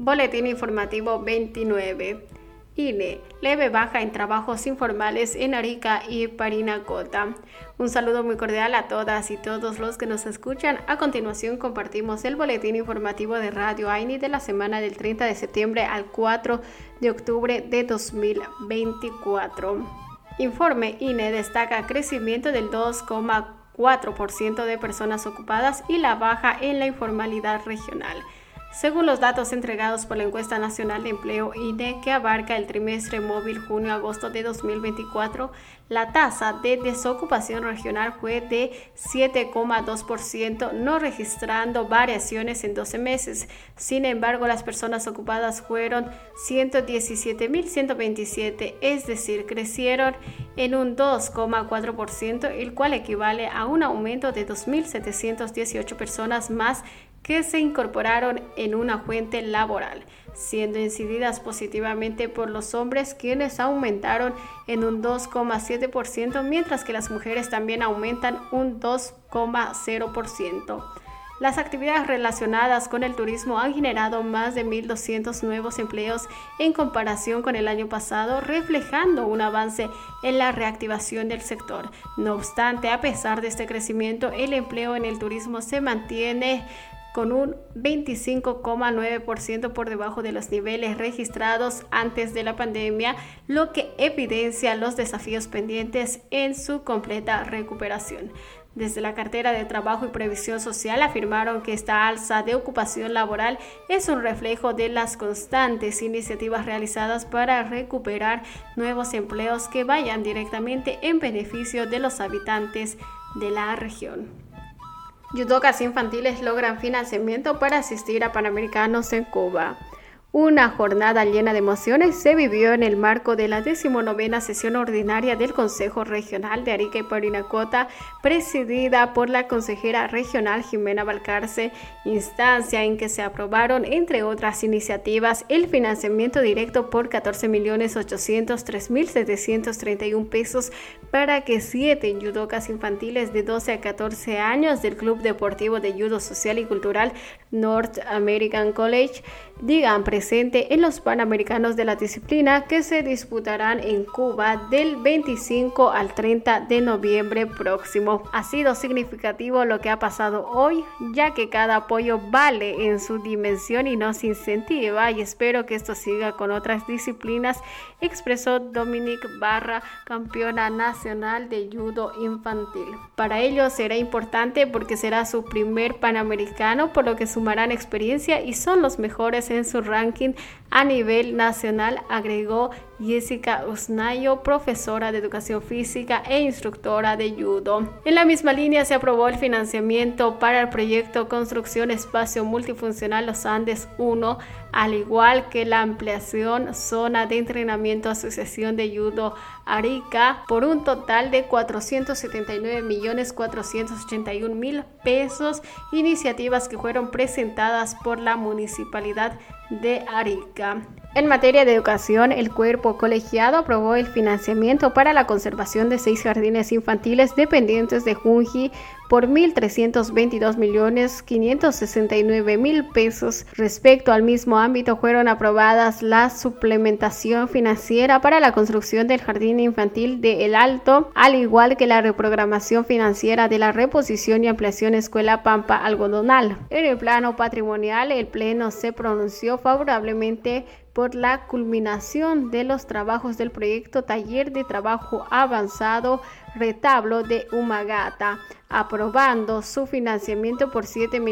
Boletín informativo 29. INE, leve baja en trabajos informales en Arica y Parinacota. Un saludo muy cordial a todas y todos los que nos escuchan. A continuación compartimos el boletín informativo de Radio AINI de la semana del 30 de septiembre al 4 de octubre de 2024. Informe INE destaca crecimiento del 2,4% de personas ocupadas y la baja en la informalidad regional. Según los datos entregados por la Encuesta Nacional de Empleo INE, que abarca el trimestre móvil junio-agosto de 2024, la tasa de desocupación regional fue de 7,2%, no registrando variaciones en 12 meses. Sin embargo, las personas ocupadas fueron 117.127, es decir, crecieron en un 2,4%, el cual equivale a un aumento de 2.718 personas más que se incorporaron en una fuente laboral, siendo incididas positivamente por los hombres, quienes aumentaron en un 2,7%, mientras que las mujeres también aumentan un 2,0%. Las actividades relacionadas con el turismo han generado más de 1.200 nuevos empleos en comparación con el año pasado, reflejando un avance en la reactivación del sector. No obstante, a pesar de este crecimiento, el empleo en el turismo se mantiene con un 25,9% por debajo de los niveles registrados antes de la pandemia, lo que evidencia los desafíos pendientes en su completa recuperación. Desde la cartera de Trabajo y Previsión Social afirmaron que esta alza de ocupación laboral es un reflejo de las constantes iniciativas realizadas para recuperar nuevos empleos que vayan directamente en beneficio de los habitantes de la región. Judocas infantiles logran financiamiento para asistir a Panamericanos en Cuba. Una jornada llena de emociones se vivió en el marco de la 19ª sesión ordinaria del Consejo Regional de Arica y Parinacota, presidida por la consejera regional Jimena Valcarce, instancia en que se aprobaron, entre otras iniciativas, el financiamiento directo por 14.803.731 pesos para que 7 judocas infantiles de 12 a 14 años del Club Deportivo de Judo Social y Cultural North American College digan presente en los Panamericanos de la disciplina que se disputarán en Cuba del 25 al 30 de noviembre próximo. Ha sido significativo lo que ha pasado hoy, ya que cada apoyo vale en su dimensión y nos incentiva, y espero que esto siga con otras disciplinas, expresó Dominique Barra, campeona nacional de judo infantil. Para ellos será importante porque será su primer Panamericano, por lo que sumarán experiencia y son los mejores en su ranking a nivel nacional, agregó Jessica Usnayo, profesora de educación física e instructora de judo. En la misma línea se aprobó el financiamiento para el proyecto Construcción Espacio Multifuncional Los Andes 1, al igual que la ampliación Zona de Entrenamiento Asociación de Judo Arica, por un total de 479.481.000 pesos, iniciativas que fueron presentadas por la Municipalidad de Arica. En materia de educación, el cuerpo colegiado aprobó el financiamiento para la conservación de 6 jardines infantiles dependientes de Junji por 1.322.569.000 pesos. Respecto al mismo ámbito, fueron aprobadas la suplementación financiera para la construcción del jardín infantil de El Alto, al igual que la reprogramación financiera de la reposición y ampliación Escuela Pampa Algodonal. En el plano patrimonial, el Pleno se pronunció favorablemente por la culminación de los trabajos del proyecto Taller de Trabajo Avanzado Retablo de Humagata, aprobando su financiamiento por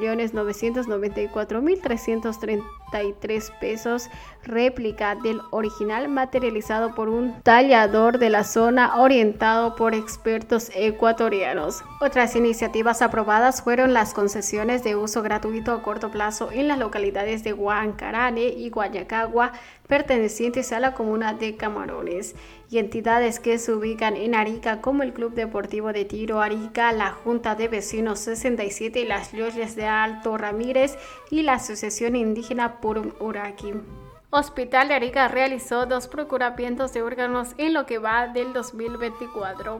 7.994.333 pesos, réplica del original materializado por un tallador de la zona orientado por expertos ecuatorianos. Otras iniciativas aprobadas fueron las concesiones de uso gratuito a corto plazo en las localidades de Huancarane y Guayacagua, pertenecientes a la comuna de Camarones, y entidades que se ubican en Arica como el Club Deportivo de Tiro Arica, la Junta de Vecinos 67 y las Lluvias de Alto Ramírez y la Asociación Indígena Purum Uraqui. Hospital de Arica realizó 2 procuramientos de órganos en lo que va del 2024.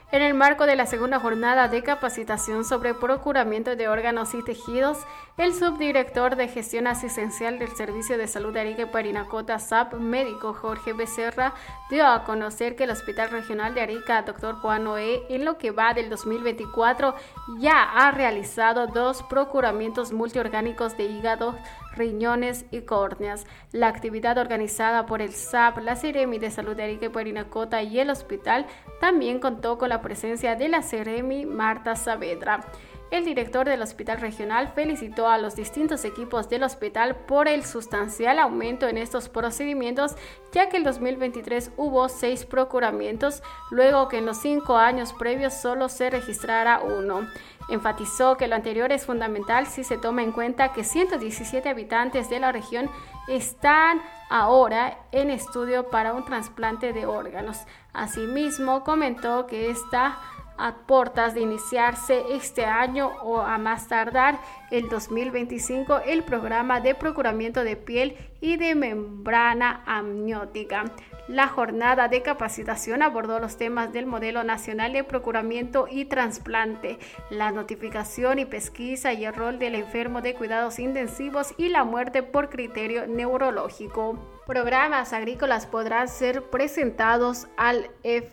En el marco de la segunda jornada de capacitación sobre procuramiento de órganos y tejidos, el subdirector de Gestión Asistencial del Servicio de Salud de Arica y Parinacota, SAP, médico Jorge Becerra, dio a conocer que el Hospital Regional de Arica, Dr. Juan Noé, en lo que va del 2024, ya ha realizado 2 procuramientos multiorgánicos de hígado, riñones y córneas. La actividad organizada por el SAP, la Seremi de Salud de Arica y Parinacota y el hospital también contó con la presencia de la Seremi Marta Saavedra. El director del hospital regional felicitó a los distintos equipos del hospital por el sustancial aumento en estos procedimientos, ya que en 2023 hubo 6 procuramientos, luego que en los 5 años previos solo se registrara 1. Enfatizó que lo anterior es fundamental si se toma en cuenta que 117 habitantes de la región están ahora en estudio para un trasplante de órganos. Asimismo, comentó que está a puertas de iniciarse este año o a más tardar el 2025 el programa de procuramiento de piel y de membrana amniótica. La jornada de capacitación abordó los temas del Modelo Nacional de Procuramiento y Trasplante, la notificación y pesquisa y el rol del enfermo de cuidados intensivos y la muerte por criterio neurológico. Programas agrícolas podrán ser presentados al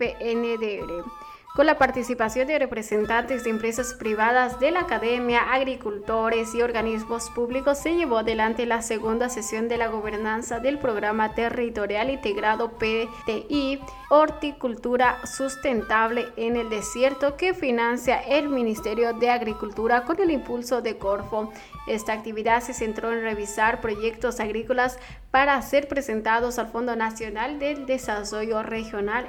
FNDR. Con la participación de representantes de empresas privadas, de la academia, agricultores y organismos públicos, se llevó adelante la segunda sesión de la gobernanza del Programa Territorial Integrado PTI Horticultura Sustentable en el Desierto, que financia el Ministerio de Agricultura con el impulso de Corfo. Esta actividad se centró en revisar proyectos agrícolas para ser presentados al Fondo Nacional del Desarrollo Regional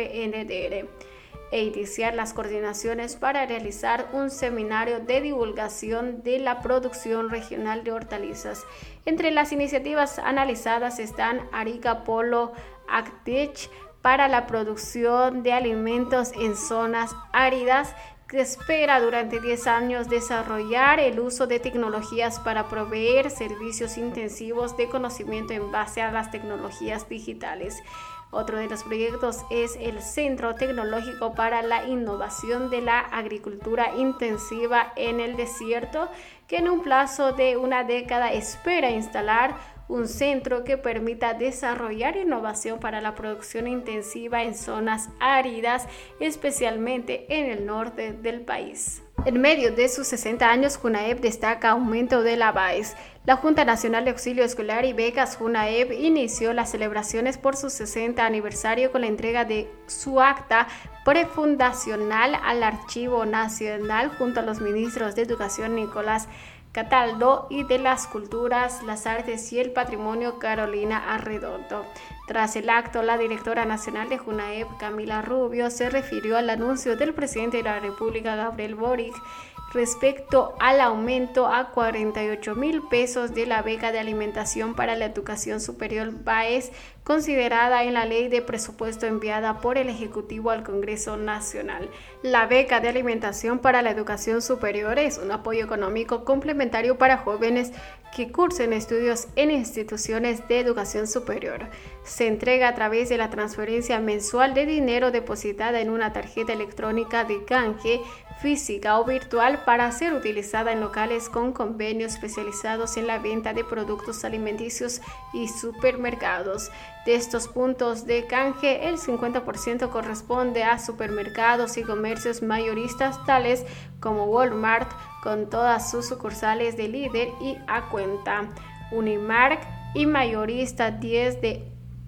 FNDR e iniciar las coordinaciones para realizar un seminario de divulgación de la producción regional de hortalizas. Entre las iniciativas analizadas están Arica Polo Actech para la producción de alimentos en zonas áridas, que espera durante 10 años desarrollar el uso de tecnologías para proveer servicios intensivos de conocimiento en base a las tecnologías digitales. Otro de los proyectos es el Centro Tecnológico para la Innovación de la Agricultura Intensiva en el Desierto, que en un plazo de una década espera instalar un centro que permita desarrollar innovación para la producción intensiva en zonas áridas, especialmente en el norte del país. En medio de sus 60 años, JUNAEP destaca aumento de la BAES. La Junta Nacional de Auxilio Escolar y Becas JUNAEP inició las celebraciones por su 60 aniversario con la entrega de su acta prefundacional al Archivo Nacional junto a los ministros de Educación Nicolás Cataldo y de las Culturas, las Artes y el Patrimonio Carolina Arredondo. Tras el acto, la directora nacional de JUNAEP, Camila Rubio, se refirió al anuncio del presidente de la República, Gabriel Boric, respecto al aumento a 48,000 pesos de la beca de alimentación para la educación superior BAES, considerada en la ley de presupuesto enviada por el Ejecutivo al Congreso Nacional. La beca de alimentación para la educación superior es un apoyo económico complementario para jóvenes que cursen estudios en instituciones de educación superior. Se entrega a través de la transferencia mensual de dinero depositada en una tarjeta electrónica de canje física o virtual para ser utilizada en locales con convenios especializados en la venta de productos alimenticios y supermercados. De estos puntos de canje, el 50% corresponde a supermercados y comercios mayoristas tales como Walmart, con todas sus sucursales de Líder y Acuenta, Unimark y mayorista 10 de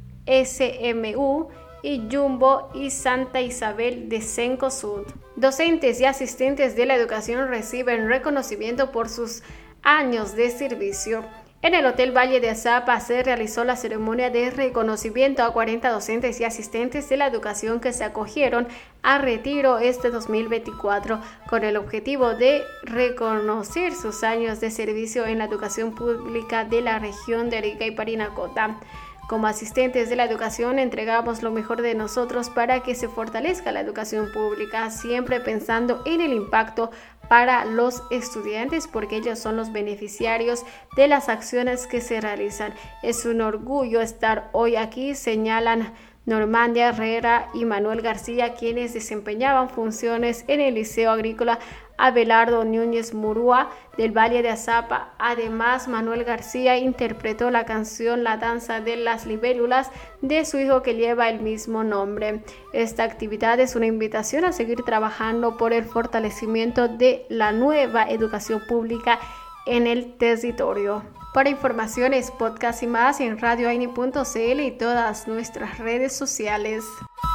SMU y Jumbo y Santa Isabel de Cencosud. Docentes y asistentes de la educación reciben reconocimiento por sus años de servicio. En el Hotel Valle de Azapa se realizó la ceremonia de reconocimiento a 40 docentes y asistentes de la educación que se acogieron a retiro este 2024 con el objetivo de reconocer sus años de servicio en la educación pública de la región de Arica y Parinacota. Como asistentes de la educación entregamos lo mejor de nosotros para que se fortalezca la educación pública, siempre pensando en el impacto para los estudiantes porque ellos son los beneficiarios de las acciones que se realizan. Es un orgullo estar hoy aquí, señalan Normandia Herrera y Manuel García, quienes desempeñaban funciones en el Liceo Agrícola Abelardo Núñez Murúa del Valle de Azapa. Además, Manuel García interpretó la canción La Danza de las Libélulas de su hijo que lleva el mismo nombre. Esta actividad es una invitación a seguir trabajando por el fortalecimiento de la nueva educación pública en el territorio. Para informaciones, podcast y más en radioaini.cl y todas nuestras redes sociales.